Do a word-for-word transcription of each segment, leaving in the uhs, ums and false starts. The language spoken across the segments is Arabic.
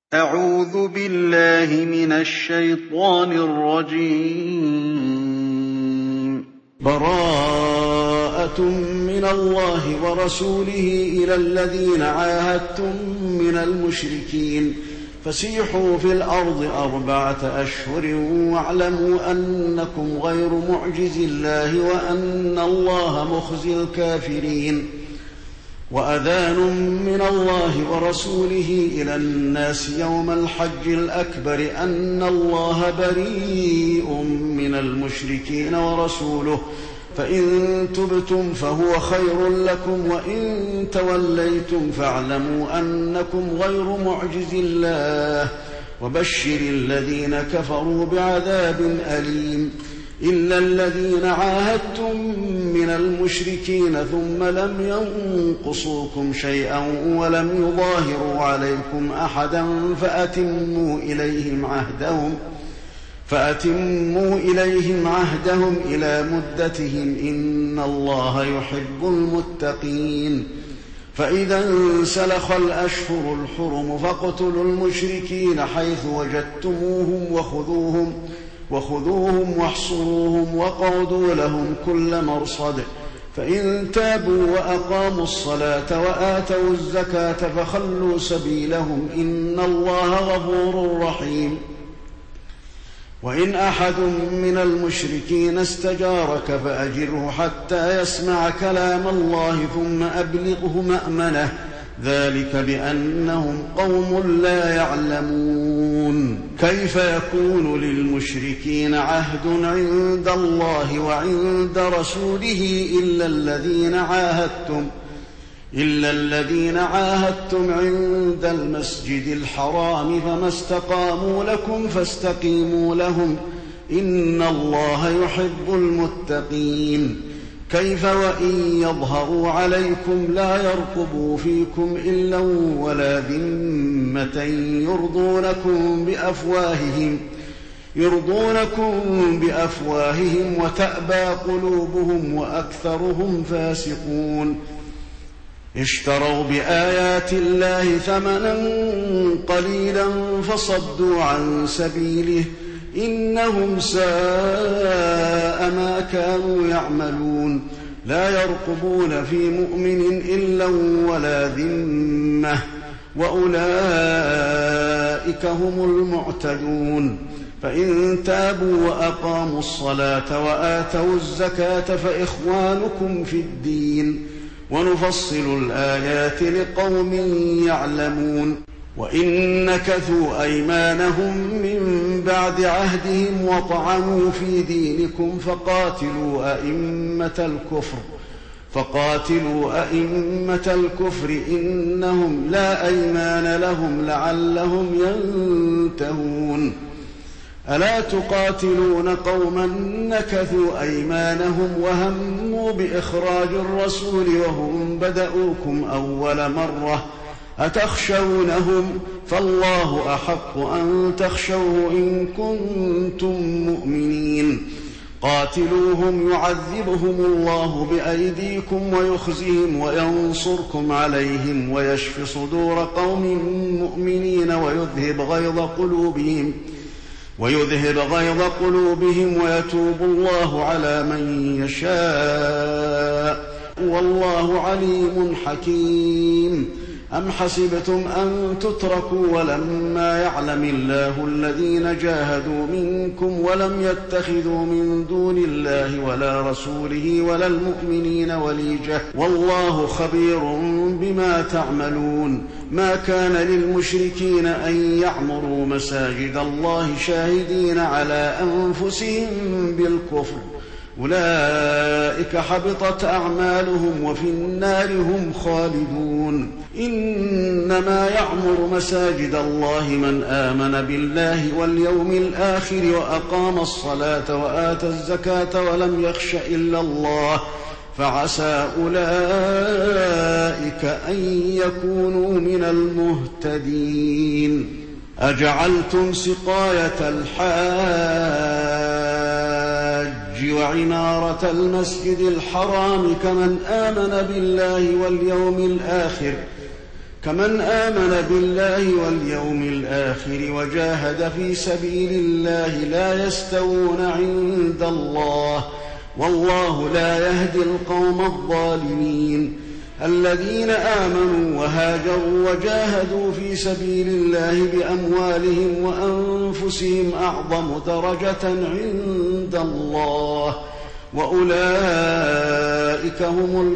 أعوذ بالله من الشيطان الرجيم. براءة من الله ورسوله إلى الذين عاهدتم من المشركين فسيحوا في الأرض أربعة أشهر واعلموا أنكم غير معجز الله وأن الله مخزي الكافرين. وأذان من الله ورسوله إلى الناس يوم الحج الأكبر أن الله بريء من المشركين ورسوله فإن تبتم فهو خير لكم وإن توليتم فاعلموا أنكم غير معجز الله وبشر الذين كفروا بعذاب أليم. إلا الذين عاهدتم من المشركين ثم لم ينقصوكم شيئا ولم يظاهروا عليكم أحدا فأتموا إليهم عهدهم فأتموا إليهم عهدهم إلى مدتهم إن الله يحب المتقين. فإذا انسلخ الأشهر الحرم فاقتلوا المشركين حيث وجدتموهم وخذوهم وخذوهم واحصروهم واقعدوا لهم كل مرصد. فإن تابوا وأقاموا الصلاة وآتوا الزكاة فخلوا سبيلهم إن الله غفور رحيم. وإن أحد من المشركين استجارك فأجره حتى يسمع كلام الله ثم أبلغه مأمنه ذلك بأنهم قوم لا يعلمون. كيف يكون للمشركين عهد عند الله وعند رسوله إلا الذين عاهدتم إلا الذين عاهدتم عند المسجد الحرام فما استقاموا لكم فاستقيموا لهم إن الله يحب المتقين. كيف وإن يظهروا عليكم لا يرقبوا فيكم إلا ولا ذمة يرضونكم بأفواههم يرضونكم بأفواههم وتأبى قلوبهم وأكثرهم فاسقون. اشتروا بآيات الله ثمنا قليلا فصدوا عن سبيله إنهم ساء ما كانوا يعملون. لا يرقبون في مؤمن إلا ولا ذمة وأولئك هم المعتدون. فإن تابوا وأقاموا الصلاة وآتوا الزكاة فإخوانكم في الدين ونفصل الآيات لقوم يعلمون. وإن نكثوا أيمانهم من بعد عهدهم وطعنوا في دينكم فقاتلوا أئمة الكفر فقاتلوا أئمة الكفر إنهم لا أيمان لهم لعلهم ينتهون. ألا تقاتلون قوما نكثوا أيمانهم وهموا بإخراج الرسول وهم بدؤوكم أول مرة أتخشونهم فالله أحق أن تخشوه إن كنتم مؤمنين. قاتلوهم يعذبهم الله بأيديكم ويخزهم وينصركم عليهم ويشف صدور قوم مؤمنين ويذهب غيظ قلوبهم ويذهب غيظ قلوبهم ويتوب الله على من يشاء والله عليم حكيم. أم حسبتم أن تتركوا ولما يعلم الله الذين جاهدوا منكم ولم يتخذوا من دون الله ولا رسوله ولا المؤمنين وليجة والله خبير بما تعملون. ما كان للمشركين أن يعمروا مساجد الله شاهدين على أنفسهم بالكفر أولئك حبطت أعمالهم وفي النار هم خالدون. إنما يعمر مساجد الله من آمن بالله واليوم الآخر وأقام الصلاة وآتى الزكاة ولم يخش إلا الله فعسى أولئك أن يكونوا من المهتدين. أجعلتم سقاية الحاج وعمارة المسجد الحرام كمن آمن بالله واليوم الآخر كمن آمن بالله واليوم الآخر وجاهد في سبيل الله لا يستوون عند الله والله لا يهدي القوم الظالمين. الذين آمنوا وهاجروا وجاهدوا في سبيل الله بأموالهم وأنفسهم أعظم درجة عند الله وأولئك هم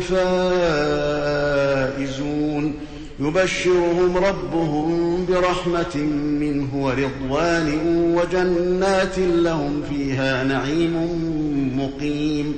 الفائزون. يبشرهم ربهم برحمة منه ورضوان وجنات لهم فيها نعيم مقيم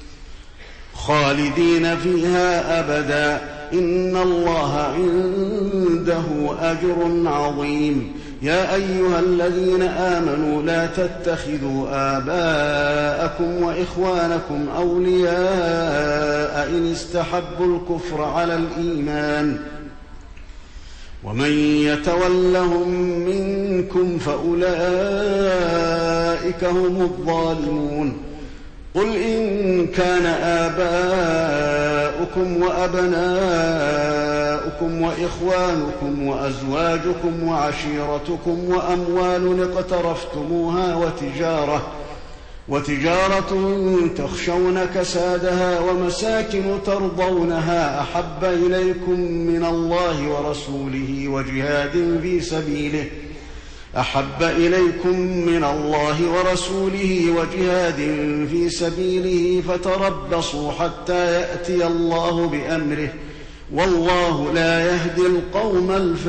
خالدين فيها أبدا إن الله عنده أجر عظيم. يا أيها الذين آمنوا لا تتخذوا آباءكم وإخوانكم أولياء إن استحبوا الكفر على الإيمان ومن يتولهم منكم فأولئك هم الظالمون. قل إن كان آباؤكم وأبناؤكم وإخوانكم وأزواجكم وعشيرتكم وأموال اقترفتموها وتجارة وتجارة تخشون كسادها ومساكن ترضونها أحب إليكم من الله ورسوله وجهاد في سبيله أحب إليكم من الله ورسوله وجهاد في سبيله فتربصوا حتى يأتي الله بأمره والله لا يهدي القوم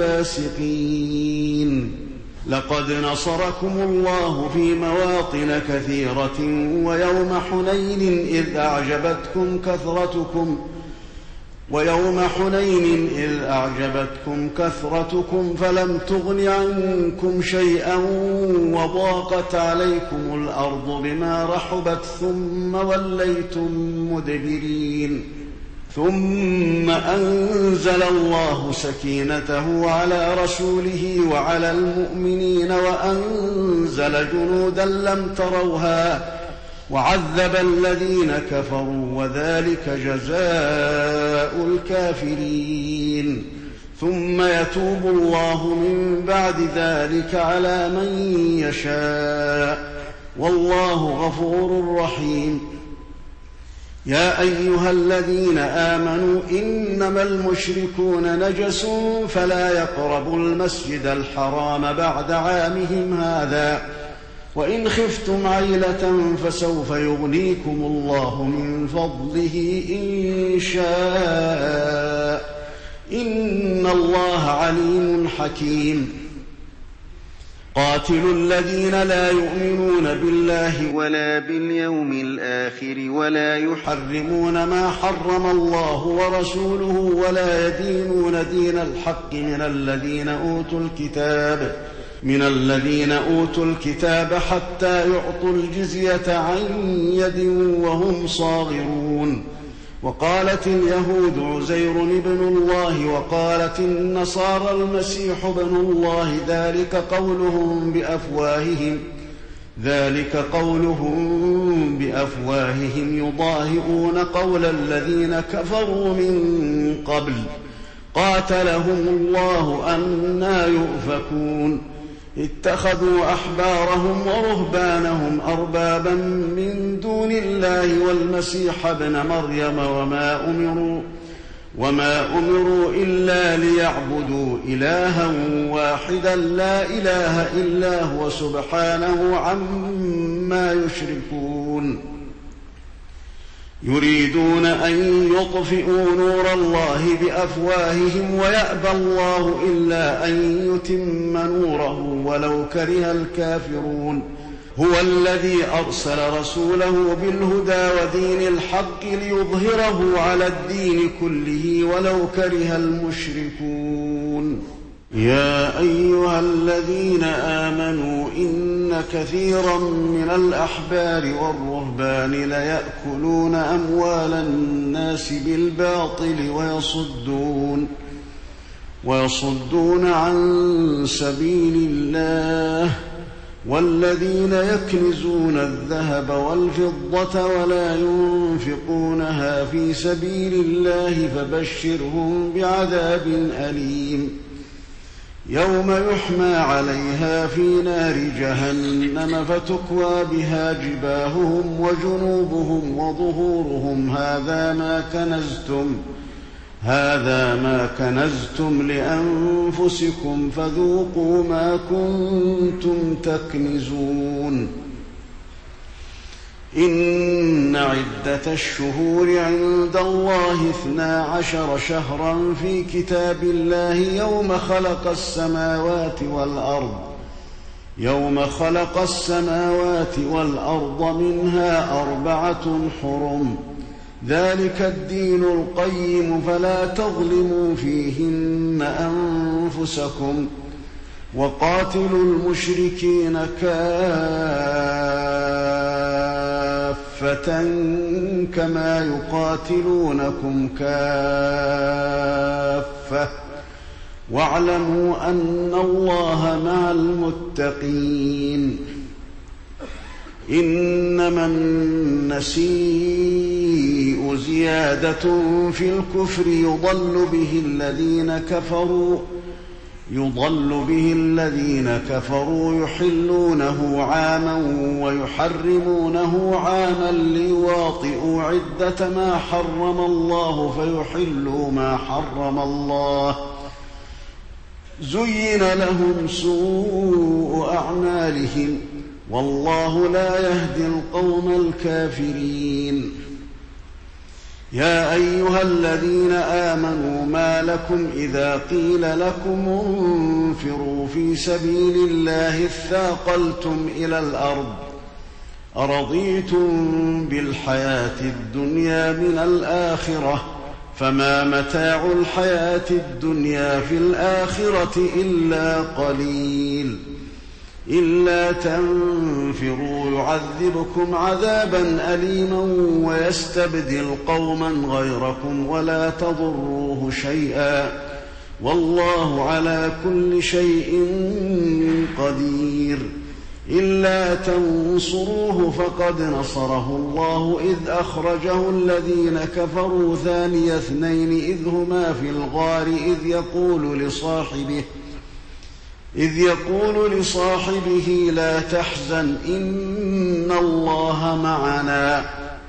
الفاسقين. لقد نصركم الله في مواطن كثيرة ويوم حنين إذ أعجبتكم كثرتكم ويوم حنين إذ أعجبتكم كثرتكم فلم تغن عنكم شيئا وضاقت عليكم الأرض بما رحبت ثم وليتم مدبرين. ثم أنزل الله سكينته على رسوله وعلى المؤمنين وأنزل جنودا لم تروها وعذب الذين كفروا وذلك جزاء الكافرين. ثم يتوب الله من بعد ذلك على من يشاء والله غفور رحيم. يا أيها الذين آمنوا إنما المشركون نجس فلا يقربوا المسجد الحرام بعد عامهم هذا وإن خفتم عيلة فسوف يغنيكم الله من فضله إن شاء إن الله عليم حكيم. قاتلوا الذين لا يؤمنون بالله ولا باليوم الآخر ولا يحرمون ما حرم الله ورسوله ولا يدينون دين الحق من الذين أوتوا الكتاب من الذين أوتوا الكتاب حتى يعطوا الجزية عن يد وهم صاغرون. وقالت اليهود عزير ابن الله وقالت النصارى المسيح ابن الله ذلك قولهم بأفواههم ذلك قولهم بأفواههم يضاهئون قول الذين كفروا من قبل قاتلهم الله أنى يؤفكون. اتخذوا أحبارهم ورهبانهم أربابا من دون الله والمسيح ابن مريم وما أمروا وما أمروا إلا ليعبدوا إلها واحدا لا إله إلا هو سبحانه عما يشركون. يريدون أن يطفئوا نور الله بأفواههم ويأبى الله إلا أن يتم نوره ولو كره الكافرون. هو الذي أرسل رسوله بالهدى ودين الحق ليظهره على الدين كله ولو كره المشركون. يا أيها الذين آمنوا إن كثيرا من الأحبار والرهبان ليأكلون أموال الناس بالباطل ويصدون ويصدون عن سبيل الله والذين يكنزون الذهب والفضة ولا ينفقونها في سبيل الله فبشرهم بعذاب أليم يوم يحمى عليها في نار جهنم فتكوى بها جباههم وجنوبهم وظهورهم هذا ما كنزتم هذا ما كنزتم لأنفسكم فذوقوا ما كنتم تكنزون إن عدة الشهور عند الله اثنا عشر شهرا في كتاب الله يوم خلق السماوات والأرض يوم خلق السماوات والأرض منها أربعة حرم ذلك الدين القيم فلا تظلموا فيهن أنفسكم وقاتلوا المشركين كافة كما يقاتلونكم كافة واعلموا أن الله مع المتقين إنما النسيء زيادة في الكفر يضل به الذين كفروا يضل به الذين كفروا يحلونه عاما ويحرمونه عاما ليواطئوا عدة ما حرم الله فيحلوا ما حرم الله زين لهم سوء أعمالهم والله لا يهدي القوم الكافرين يا أيها الذين آمنوا ما لكم إذا قيل لكم انفروا في سبيل الله اثاقلتم إلى الأرض أرضيتم بالحياة الدنيا من الآخرة فما متاع الحياة الدنيا في الآخرة إلا قليل إلا تنفروا يعذبكم عذابا أليما ويستبدل قوما غيركم ولا تضروه شيئا والله على كل شيء قدير إلا تنصروه فقد نصره الله إذ أخرجه الذين كفروا ثاني اثنين إذ هما في الغار إذ يقول لصاحبه إذ يقول لصاحبه لا تحزن إن الله معنا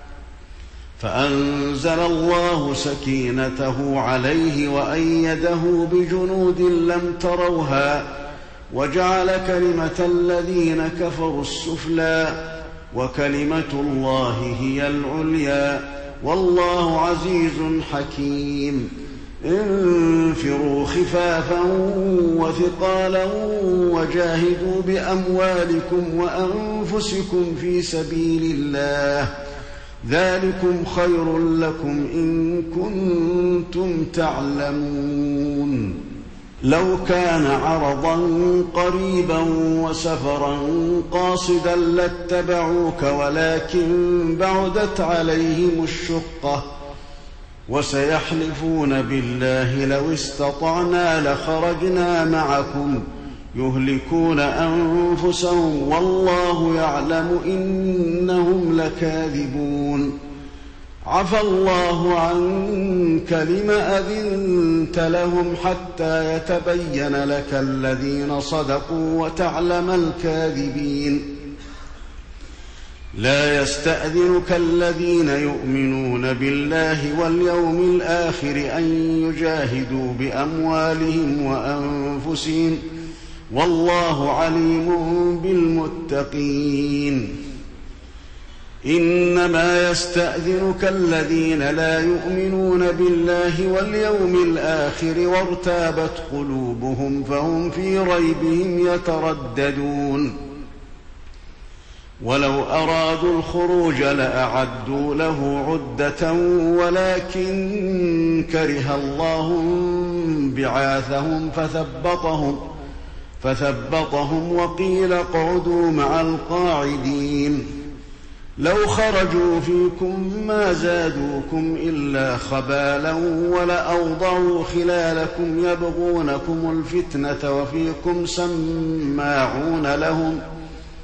فأنزل الله سكينته عليه وأيده بجنود لم تروها وجعل كلمة الذين كفروا السفلى وكلمة الله هي العليا والله عزيز حكيم انفروا خفافا وثقالا وجاهدوا بأموالكم وأنفسكم في سبيل الله ذلكم خير لكم إن كنتم تعلمون لو كان عرضا قريبا وسفرا قاصدا لاتبعوك ولكن بعدت عليهم الشقة وسيحلفون بالله لو استطعنا لخرجنا معكم يهلكون أنفسهم والله يعلم إنهم لكاذبون عفى الله عنك لم أذنت لهم حتى يتبين لك الذين صدقوا وتعلم الكاذبين لا يستأذنك الذين يؤمنون بالله واليوم الآخر أن يجاهدوا بأموالهم وأنفسهم والله عليم بالمتقين إنما يستأذنك الذين لا يؤمنون بالله واليوم الآخر وارتابت قلوبهم فهم في ريبهم يترددون ولو أرادوا الخروج لأعدوا له عدة ولكن كره الله بعاثهم فثبطهم فثبطهم وقيل اقعدوا مع القاعدين لو خرجوا فيكم ما زادوكم إلا خبالا ولأوضعوا خلالكم يبغونكم الفتنة وفيكم سماعون لهم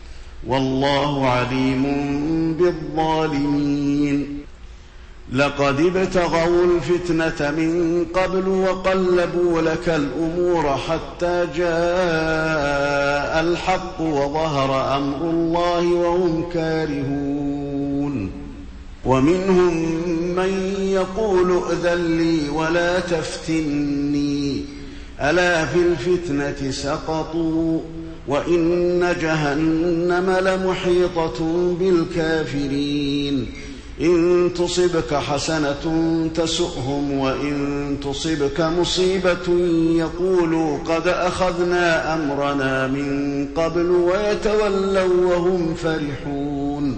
والله عليم بالظالمين. لقد ابتغوا الفتنة من قبل وقلبوا لك الأمور حتى جاء الحق وظهر أمر الله وهم كارهون. ومنهم من يقول ائذن لي ولا تفتني ألا في الفتنة سقطوا وإن جهنم لمحيطة بالكافرين. إن تصبك حسنة تسؤهم وإن تصبك مصيبة يقولوا قد أخذنا أمرنا من قبل ويتولوا وهم فرحون.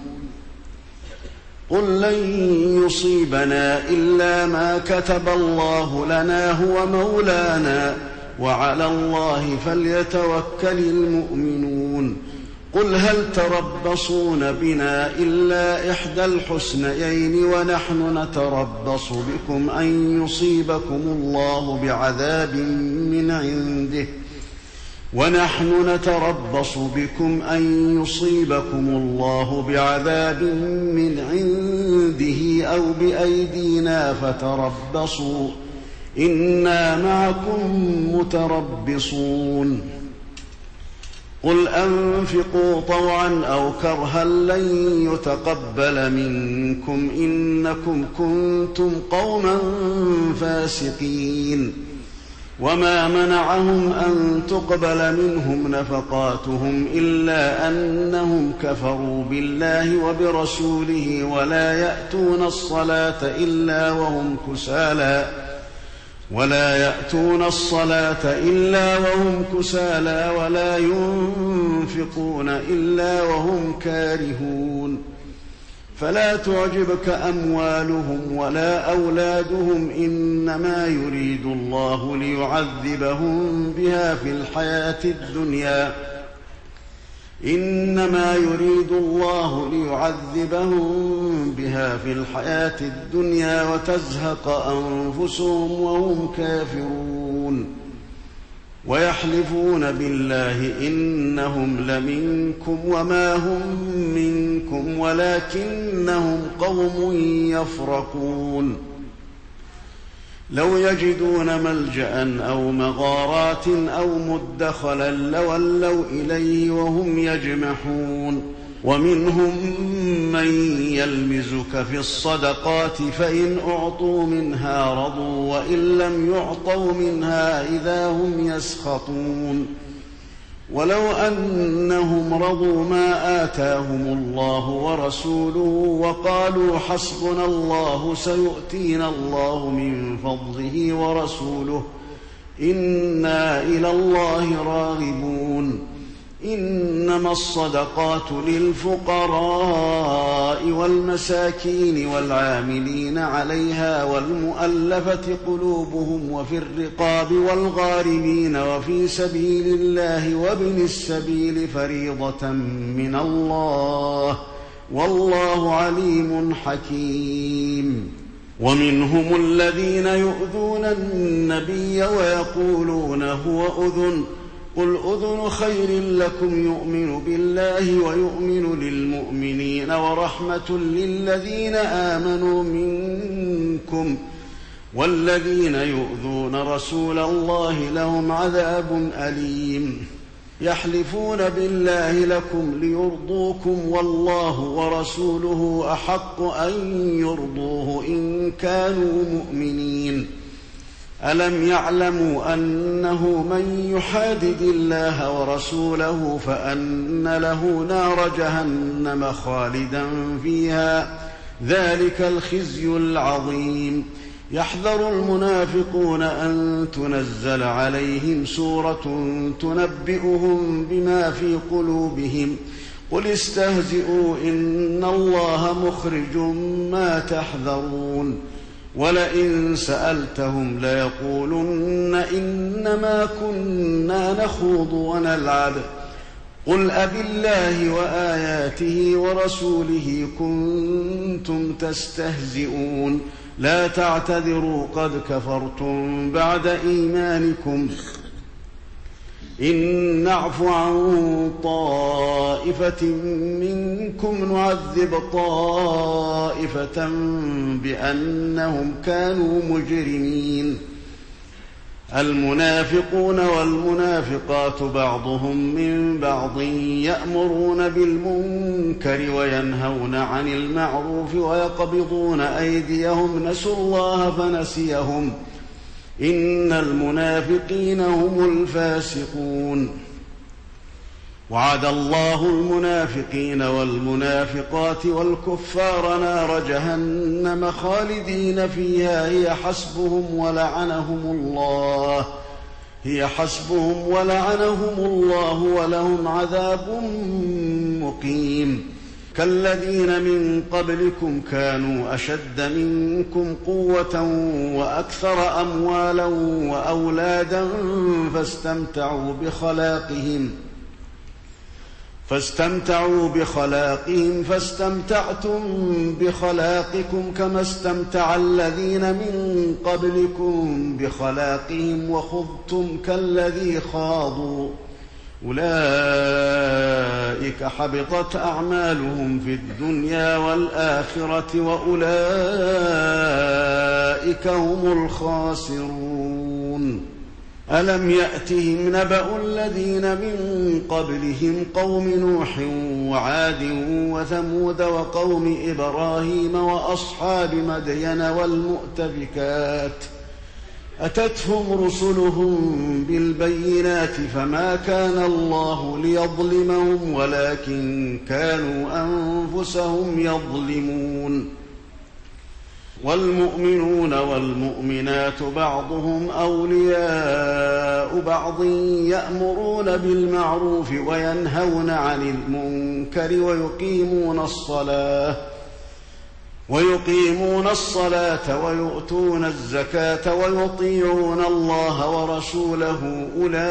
قل لن يصيبنا إلا ما كتب الله لنا هو مولانا وعلى الله فليتوكل المؤمنون. قل هل تربصون بنا إلا إحدى الحسنيين ونحن نتربص بكم أن يصيبكم الله بعذاب من عنده ونحن نتربص بكم أن يصيبكم الله بعذاب من عنده أو بأيدينا فتربصوا إنا معكم متربصون. قل أنفقوا طوعا أو كرها لن يتقبل منكم إنكم كنتم قوما فاسقين. وما منعهم أن تقبل منهم نفقاتهم إلا أنهم كفروا بالله وبرسوله ولا يأتون الصلاة إلا وهم كسالى ولا يأتون الصلاة إلا وهم كسالى ولا ينفقون إلا وهم كارهون. فلا تعجبك أموالهم ولا أولادهم إنما يريد الله ليعذبهم بها في الحياة الدنيا إنما يريد الله ليعذبهم بها في الحياة الدنيا وتزهق أنفسهم وهم كافرون. ويحلفون بالله إنهم لمنكم وما هم منكم ولكنهم قوم يفرقون. لو يجدون ملجأ أو مغارات أو مدخلا لولوا إليه وهم يجمحون. ومنهم من يلمزك في الصدقات فإن أعطوا منها رضوا وإن لم يعطوا منها إذا هم يسخطون. ولو أنهم رضوا ما آتاهم الله ورسوله وقالوا حسبنا الله سيؤتينا الله من فضله ورسوله إنا إلى الله راغبون. إنما الصدقات للفقراء والمساكين والعاملين عليها والمؤلفة قلوبهم وفي الرقاب والغارمين وفي سبيل الله وابن السبيل فريضة من الله والله عليم حكيم. ومنهم الذين يؤذون النبي ويقولون هو أذن قل أذن خير لكم يؤمن بالله ويؤمن للمؤمنين ورحمة للذين آمنوا منكم والذين يؤذون رسول الله لهم عذاب أليم. يحلفون بالله لكم ليرضوكم والله ورسوله أحق أن يرضوه إن كانوا مؤمنين. ألم يعلموا أنه من يحادد الله ورسوله فأن له نار جهنم خالدا فيها ذلك الخزي العظيم. يحذر المنافقون أن تنزل عليهم سورة تنبئهم بما في قلوبهم قل استهزئوا إن الله مخرج ما تحذرون. ولئن سألتهم ليقولن إنما كنا نخوض ونلعب قل أبالله وآياته ورسوله كنتم تستهزئون لا تعتذروا قد كفرتم بعد إيمانكم إن نعف عن طائفة منكم نعذب طائفة بأنهم كانوا مجرمين. المنافقون والمنافقات بعضهم من بعض يأمرون بالمنكر وينهون عن المعروف ويقبضون أيديهم نسوا الله فنسيهم إن المنافقين هم الفاسقون. وعد الله المنافقين والمنافقات والكفار نار جهنم خالدين فيها هي حسبهم ولعنهم الله هي حسبهم ولعنهم الله ولهم عذاب مقيم. كالذين من قبلكم كانوا أشد منكم قوة وأكثر أموالا وأولادا فاستمتعوا بخلاقهم فاستمتعوا بخلاقهم فاستمتعتم بخلاقكم كما استمتع الذين من قبلكم بخلاقهم وخضتم كالذي خاضوا أولئك حبطت أعمالهم في الدنيا والآخرة وأولئك هم الخاسرون. ألم يأتهم نبأ الذين من قبلهم قوم نوح وعاد وثمود وقوم إبراهيم وأصحاب مدين والمؤتفكات أتتهم رسلهم بالبينات فما كان الله ليظلمهم ولكن كانوا أنفسهم يظلمون. والمؤمنون والمؤمنات بعضهم أولياء بعض يأمرون بالمعروف وينهون عن المنكر ويقيمون الصلاة ويقيمون الصلاة ويؤتون الزكاة ويطيعون الله ورسوله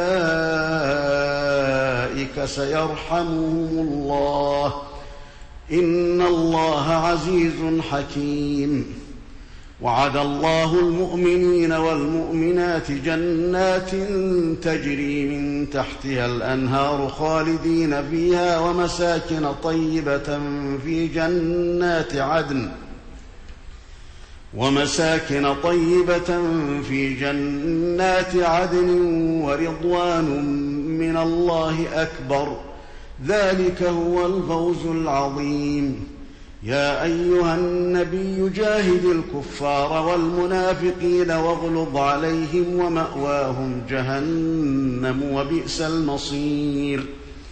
أولئك سيرحمهم الله إن الله عزيز حكيم. وعد الله المؤمنين والمؤمنات جنات تجري من تحتها الأنهار خالدين فيها ومساكن طيبة في جنات عدن ومساكن طيبة في جنات عدن ورضوان من الله أكبر ذلك هو الفوز العظيم. يا أيها النبي جاهد الكفار والمنافقين واغلظ عليهم ومأواهم جهنم وبئس المصير.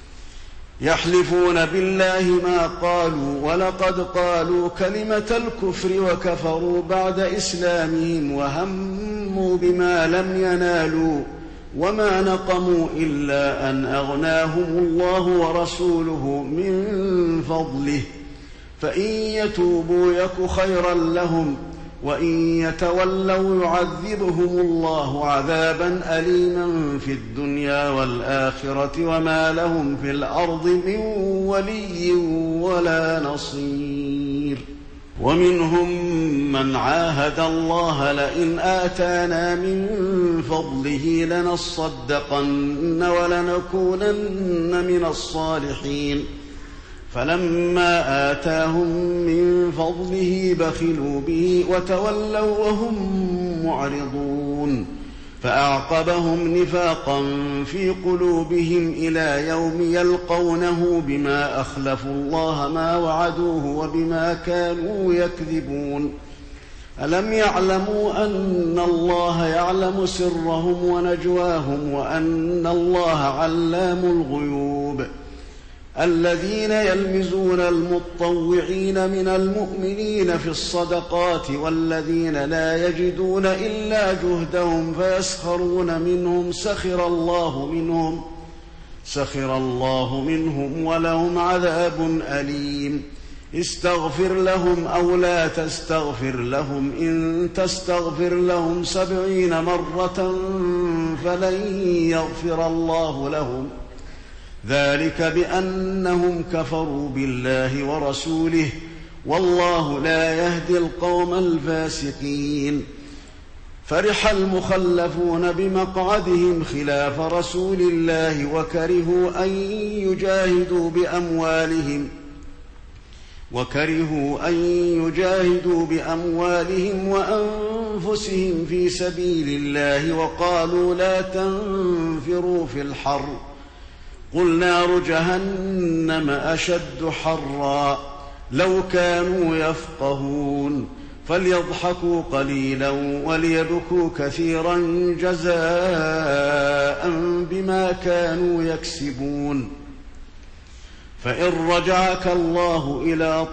يحلفون بالله ما قالوا ولقد قالوا كلمة الكفر وكفروا بعد إسلامهم وهموا بما لم ينالوا وما نقموا إلا أن أغناهم الله ورسوله من فضله فإن يتوبوا يك خيرا لهم وإن يتولوا يعذبهم الله عذابا أليما في الدنيا والآخرة وما لهم في الأرض من ولي ولا نصير. ومنهم من عاهد الله لئن آتانا من فضله لنصدقن ولنكونن من الصالحين فلما آتاهم من فضله بخلوا به وتولوا وهم معرضون فأعقبهم نفاقا في قلوبهم إلى يوم يلقونه بما أخلفوا الله ما وعدوه وبما كانوا يكذبون. ألم يعلموا أن الله يعلم سرهم ونجواهم وأن الله علام الغيوب. الذين يلمزون المطوعين من المؤمنين في الصدقات والذين لا يجدون إلا جهدهم فيسخرون منهم سخر الله منهم سخر الله منهم ولهم عذاب أليم. استغفر لهم أو لا تستغفر لهم إن تستغفر لهم سبعين مرة فلن يغفر الله لهم ذلك بأنهم كفروا بالله ورسوله والله لا يهدي القوم الفاسقين. فرح المخلفون بمقعدهم خلاف رسول الله وكرهوا أن يجاهدوا بأموالهم وكرهوا أن يجاهدوا بأموالهم وأنفسهم في سبيل الله وقالوا لا تنفروا في الحر قل نار جهنم أشد حرا لو كانوا يفقهون فليضحكوا قليلا وليبكوا كثيرا جزاء بما كانوا يكسبون فإن رجعك الله إلى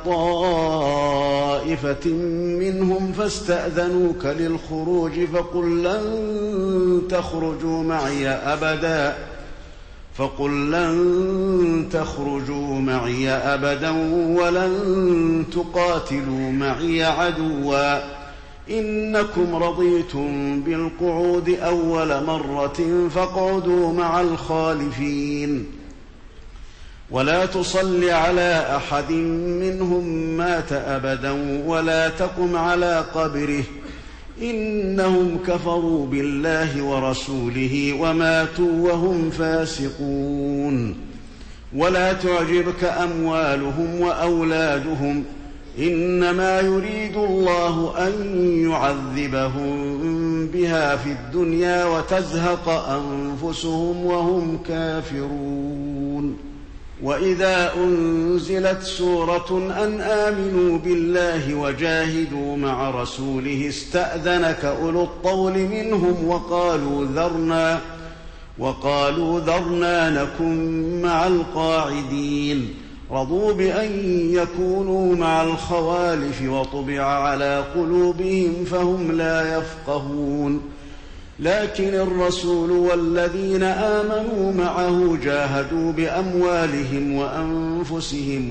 طائفة منهم فاستأذنوك للخروج فقل لن تخرجوا معي أبدا فقل لن تخرجوا معي أبدا ولن تقاتلوا معي عدوا إنكم رضيتم بالقعود أول مرة فاقعدوا مع الخالفين ولا تصل على أحد منهم مات أبدا ولا تقم على قبره إنهم كفروا بالله ورسوله وماتوا وهم فاسقون ولا تعجبك أموالهم وأولادهم إنما يريد الله أن يعذبهم بها في الدنيا وتزهق أنفسهم وهم كافرون وإذا أنزلت سورة أن آمنوا بالله وجاهدوا مع رسوله استأذنك أولو الطول منهم وقالوا ذرنا وقالوا ذرنا نكن مع القاعدين رضوا بأن يكونوا مع الخوالف وطبع على قلوبهم فهم لا يفقهون لكن الرسول والذين آمنوا معه جاهدوا بأموالهم وأنفسهم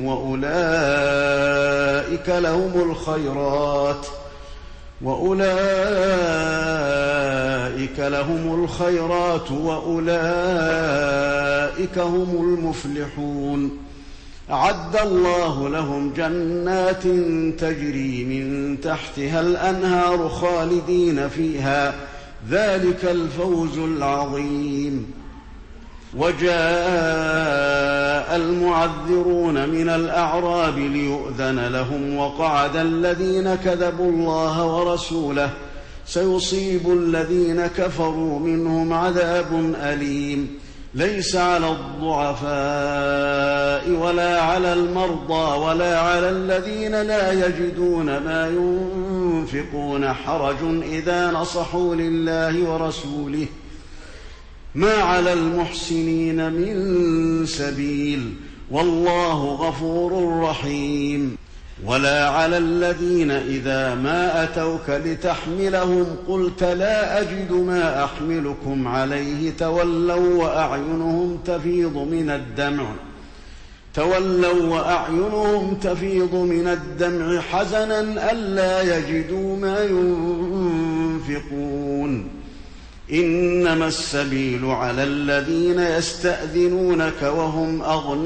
وأولئك لهم الخيرات وأولئك لهم الخيرات وأولئك هم المفلحون أعد الله لهم جنات تجري من تحتها الأنهار خالدين فيها ذلك الفوز العظيم وجاء المعذرون من الأعراب ليؤذن لهم وقعد الذين كذبوا الله ورسوله سيصيب الذين كفروا منهم عذاب أليم ليس على الضعفاء ولا على المرضى ولا على الذين لا يجدون ما ينفقون حرج إذا نصحوا لله ورسوله ما على المحسنين من سبيل والله غفور رحيم ولا على الذين إذا ما أتوك لتحملهم قلت لا أجد ما أحملكم عليه تولوا وأعينهم تفيض من الدمع تولوا وأعينهم تفيض من الدمع حزنا ألا يجدوا ما ينفقون إنما السبيل على الذين يستأذنونك وهم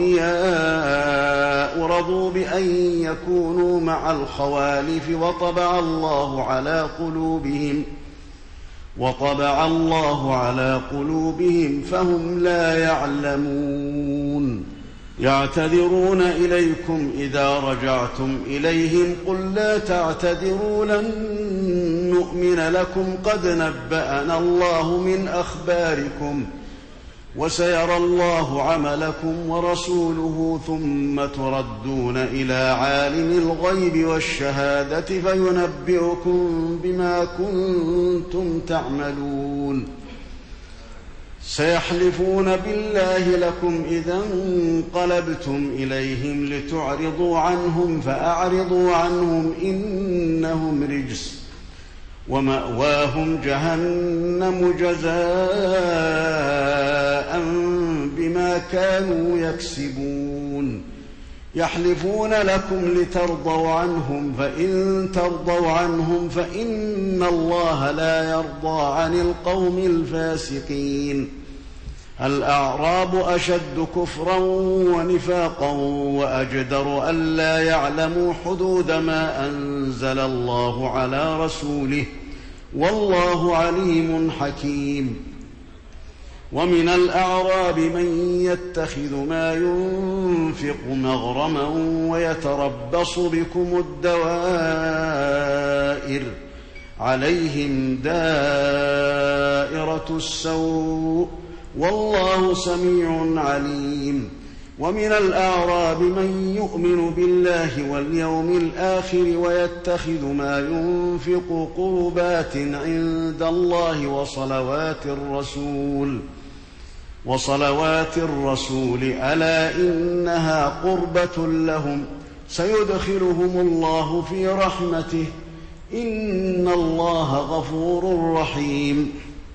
أغنياء رضوا بأن يكونوا مع الخوالف وطبع الله على قلوبهم وطبع الله على قلوبهم فهم لا يعلمون يعتذرون إليكم إذا رجعتم إليهم قل لا تعتذروا لن نؤمن لكم قد نبأنا الله من أخباركم وسيرى الله عملكم ورسوله ثم تردون إلى عالم الغيب والشهادة فينبئكم بما كنتم تعملون سيحلفون بالله لكم إذا انقلبتم إليهم لتعرضوا عنهم فأعرضوا عنهم إنهم رجس ومأواهم جهنم جزاء بما كانوا يكسبون يحلفون لكم لترضوا عنهم فإن ترضوا عنهم فإن الله لا يرضى عن القوم الفاسقين الأعراب أشد كفرا ونفاقا وأجدر ألا يعلموا حدود ما أنزل الله على رسوله والله عليم حكيم. ومن الأعراب من يتخذ ما ينفق مغرما ويتربص بكم الدوائر عليهم دائرة السوء والله سميع عليم. ومن الأعراب من يؤمن بالله واليوم الآخر ويتخذ ما ينفق قربات عند الله وصلوات الرسول وصلوات الرسول ألا إنها قربة لهم سيدخلهم الله في رحمته إن الله غفور رحيم.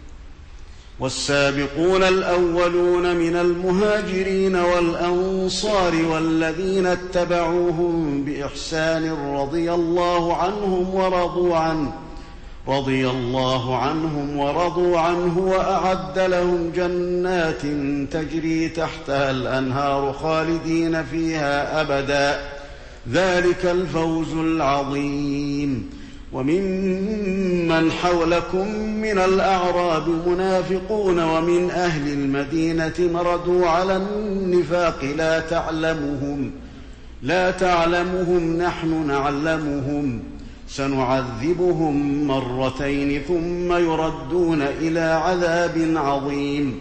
والسابقون الأولون من المهاجرين والأنصار والذين اتبعوهم بإحسان رضي الله عنهم ورضوا عنه رضي الله عنهم ورضوا عنه وأعد لهم جنات تجري تحتها الأنهار خالدين فيها أبدا ذلك الفوز العظيم. وممن حولكم من الأعراب منافقون ومن أهل المدينة مردوا على النفاق لا تعلمهم لا تعلمهم نحن نعلمهم سنعذبهم مرتين ثم يردون إلى عذاب عظيم.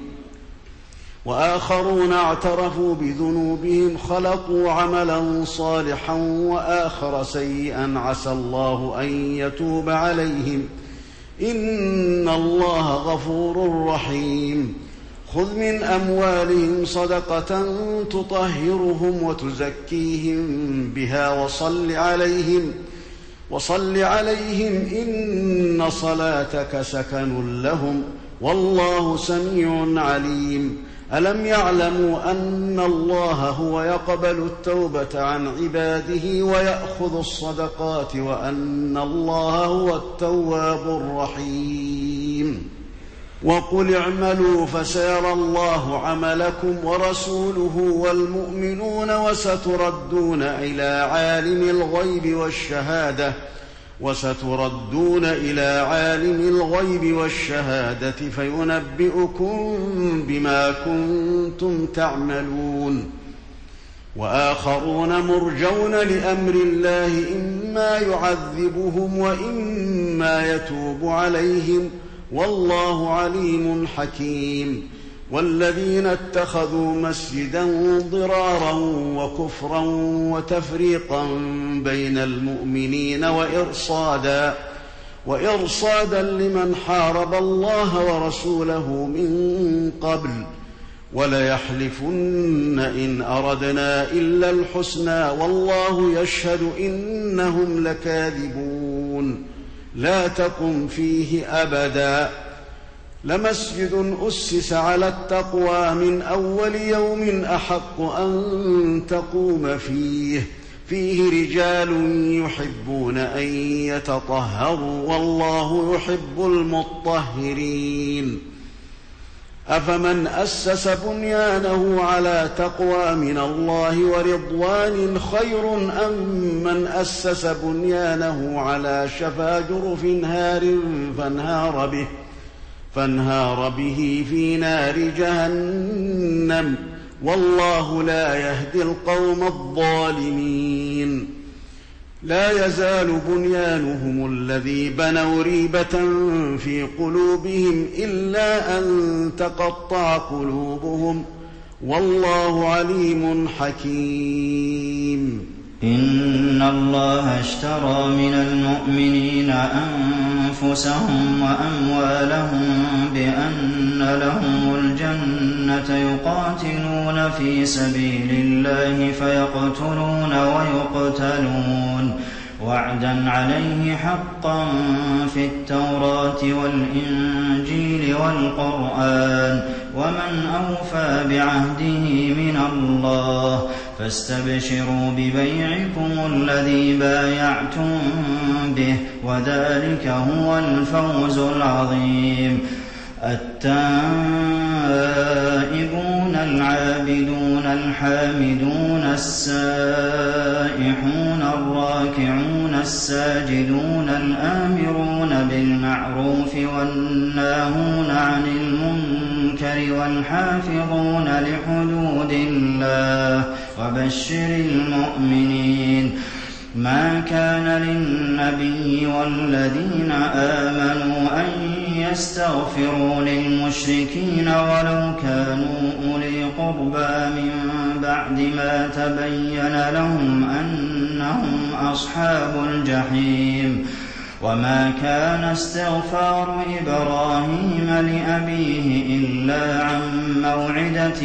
وآخرون اعترفوا بذنوبهم خلقوا عملا صالحا وآخر سيئا عسى الله أن يتوب عليهم إن الله غفور رحيم. خذ من أموالهم صدقة تطهرهم وتزكيهم بها وصل عليهم وصل عليهم إن صلاتك سكن لهم والله سميع عليم. ألم يعلموا أن الله هو يقبل التوبة عن عباده ويأخذ الصدقات وأن الله هو التواب الرحيم. وقل اعملوا فسيرى الله عملكم ورسوله والمؤمنون وستردون إلى عالم الغيب والشهادة وستردون إلى عالم الغيب والشهادة فينبئكم بما كنتم تعملون. وآخرون مرجون لأمر الله إما يعذبهم وإما يتوب عليهم والله عليم حكيم. والذين اتخذوا مسجدا ضرارا وكفرا وتفريقا بين المؤمنين وإرصادا وإرصادا لمن حارب الله ورسوله من قبل وليحلفن إن أردنا إلا الحسنى والله يشهد إنهم لكاذبون. لا تقم فيه أبدا لمسجد أسس على التقوى من أول يوم أحق أن تقوم فيه فيه رجال يحبون أن يتطهروا والله يحب المطهرين. أفمن أسس بنيانه على تقوى من الله ورضوان خير أم من أسس بنيانه على شفا جرف هار فانهار به فانهار به في نار جهنم والله لا يهدي القوم الظالمين. لا يزال بنيانهم الذي بنوا ريبة في قلوبهم إلا أن تقطع قلوبهم والله عليم حكيم. إن الله اشترى من المؤمنين أنفسهم وأموالهم بأن لهم الجنة يقاتلون في سبيل الله فيقتلون ويقتلون وعدا عليه حقا في التوراة والإنجيل والقرآن ومن أوفى بعهده من الله فاستبشروا ببيعكم الذي بايعتم به وذلك هو الفوز العظيم. التائبون العابدون الحامدون السائحون الراكعون الساجدون الآمرون بالمعروف والناهون عن المنكر والحافظون لحدود الله وبشر المؤمنين. ما كان للنبي والذين آمنوا أن يستغفروا للمشركين ولو كانوا أولي قربى من بعد ما تبين لهم أنهم أصحاب الجحيم. وما كان استغفار إبراهيم لأبيه إلا عن موعدة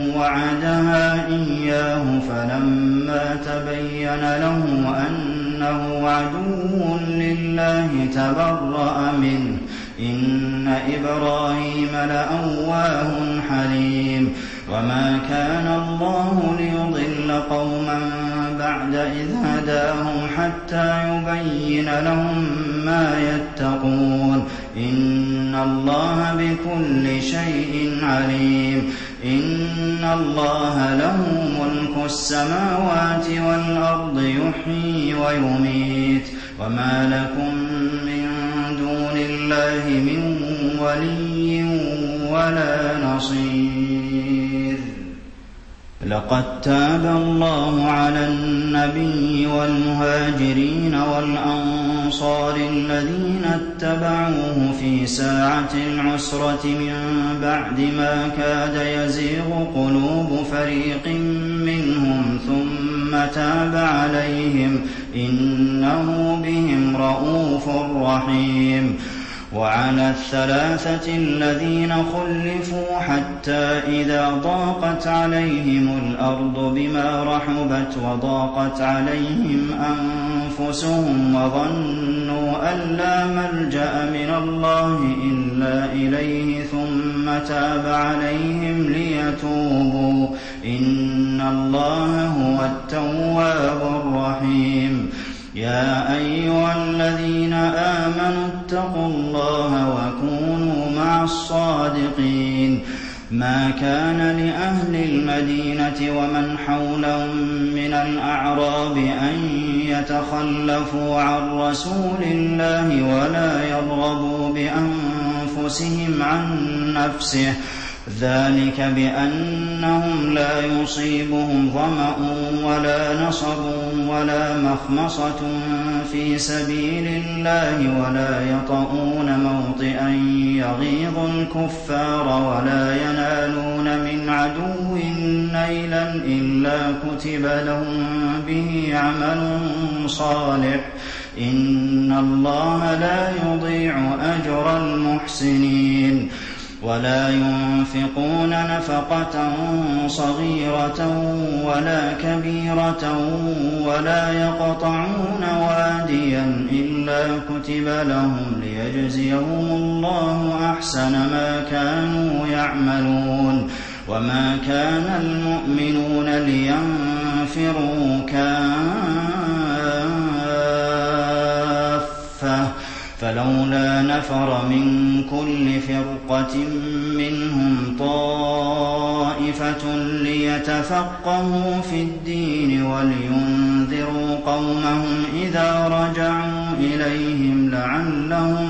وعدها إياه فلما تبين له أنه عدو لله تبرأ منه إن إبراهيم لأواه حليم. وما كان الله ليضل قوما بعد إذ هداهم حتى يبين لهم ما يتقون إن الله بكل شيء عليم. إن الله له ملك السماوات والأرض يحيي ويميت وما لكم من دون الله من ولي ولا نصير. لقد تاب الله على النبي والمهاجرين والأنصار الذين اتبعوه في ساعة العسرة من بعد ما كاد يزيغ قلوب فريق منهم ثم تاب عليهم إنه بهم رءوف رحيم. وعلى الثلاثة الذين خلفوا حتى إذا ضاقت عليهم الأرض بما رحبت وضاقت عليهم أنفسهم وظنوا أن لا ملجأ من الله إلا إليه ثم تاب عليهم ليتوبوا إن الله هو التواب الرحيم. يا أيها الذين آمنوا اتقوا الله وكونوا مع الصادقين. ما كان لأهل المدينة ومن حولهم من الأعراب أن يتخلفوا عن رسول الله ولا يرغبوا بأنفسهم عن نفسه ذلك بأنهم لا يصيبهم ظمأ ولا نصب ولا مخمصة في سبيل الله ولا يطؤون موطئا يغيظ الكفار ولا ينالون من عدو نيلا إلا كتب لهم به عمل صالح إن الله لا يضيع أجر المحسنين. ولا ينفقون نفقة صغيرة ولا كبيرة ولا يقطعون واديا إلا كتب لهم ليجزيهم الله أحسن ما كانوا يعملون. وما كان المؤمنون لينفروا كافة فلولا نفر من كل فرقة منهم طائفة ليتفقهوا في الدين ولينذروا قومهم إذا رجعوا إليهم لعلهم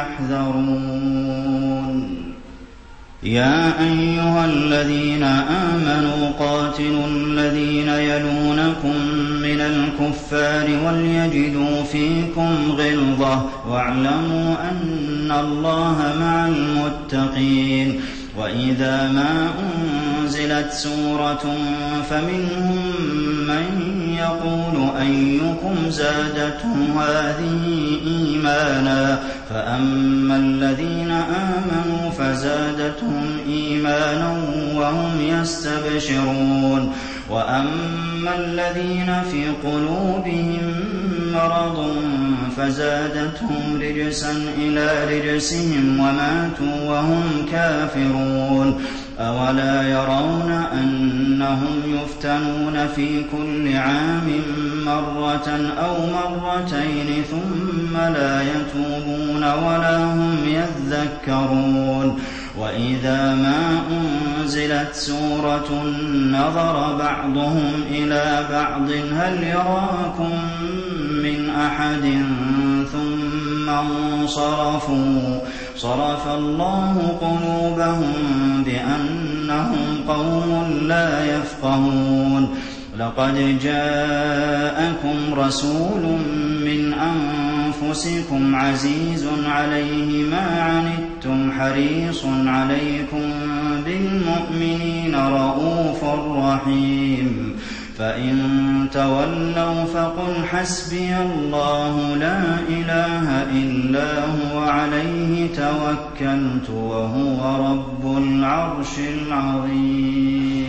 يحذرون. يا أيها الذين آمنوا قاتلوا الذين يلونكم من الكفار وليجدوا فيكم غلظة واعلموا أن الله مع المتقين. وإذا ما أنزلت سورة فمنهم من يقول أيكم زادته هذه إيمانا فأما الذين آمنوا فزادتهم إيمانا وهم يستبشرون وأما الذين في قلوبهم مرض فزادتهم رجسا إلى رجسهم وماتوا وهم كافرون. أَوَلَا يَرَوْنَ أَنَّهُمْ يُفْتَنُونَ فِي كُلِّ عَامٍ مَّرَّةً أَوْ مَرَّتَيْنِ ثُمَّ لَا يَتُوبُونَ وَلَا هُمْ يَذَّكَّرُونَ وَإِذَا مَا أُنزِلَتْ سُورَةٌ نَّظَرَ بَعْضُهُمْ إِلَىٰ بَعْضٍ هَلْ يَرَاكُم مِّنْ أَحَدٍ ثُمَّ انصَرَفُوا صَرَفَ اللَّهُ قُلُوبَهُم بِأَنَّهُمْ قَوْمٌ لَّا يَفْقَهُونَ لَقَدْ جَاءَكُمْ رَسُولٌ مِّنْ أَنفُسِكُمْ عَزِيزٌ عَلَيْهِ مَا عَنِتُّمْ حَرِيصٌ عَلَيْكُم بِالْمُؤْمِنِينَ رَءُوفٌ رَّحِيمٌ فَإِن تَوَلَّوْا فَقُلْ حَسْبِيَ اللَّهُ لَا إِلَٰهَ إِلَّا هُوَ عَلَيْهِ تَوَكَّلْتُ وَهُوَ رَبُّ الْعَرْشِ الْعَظِيمِ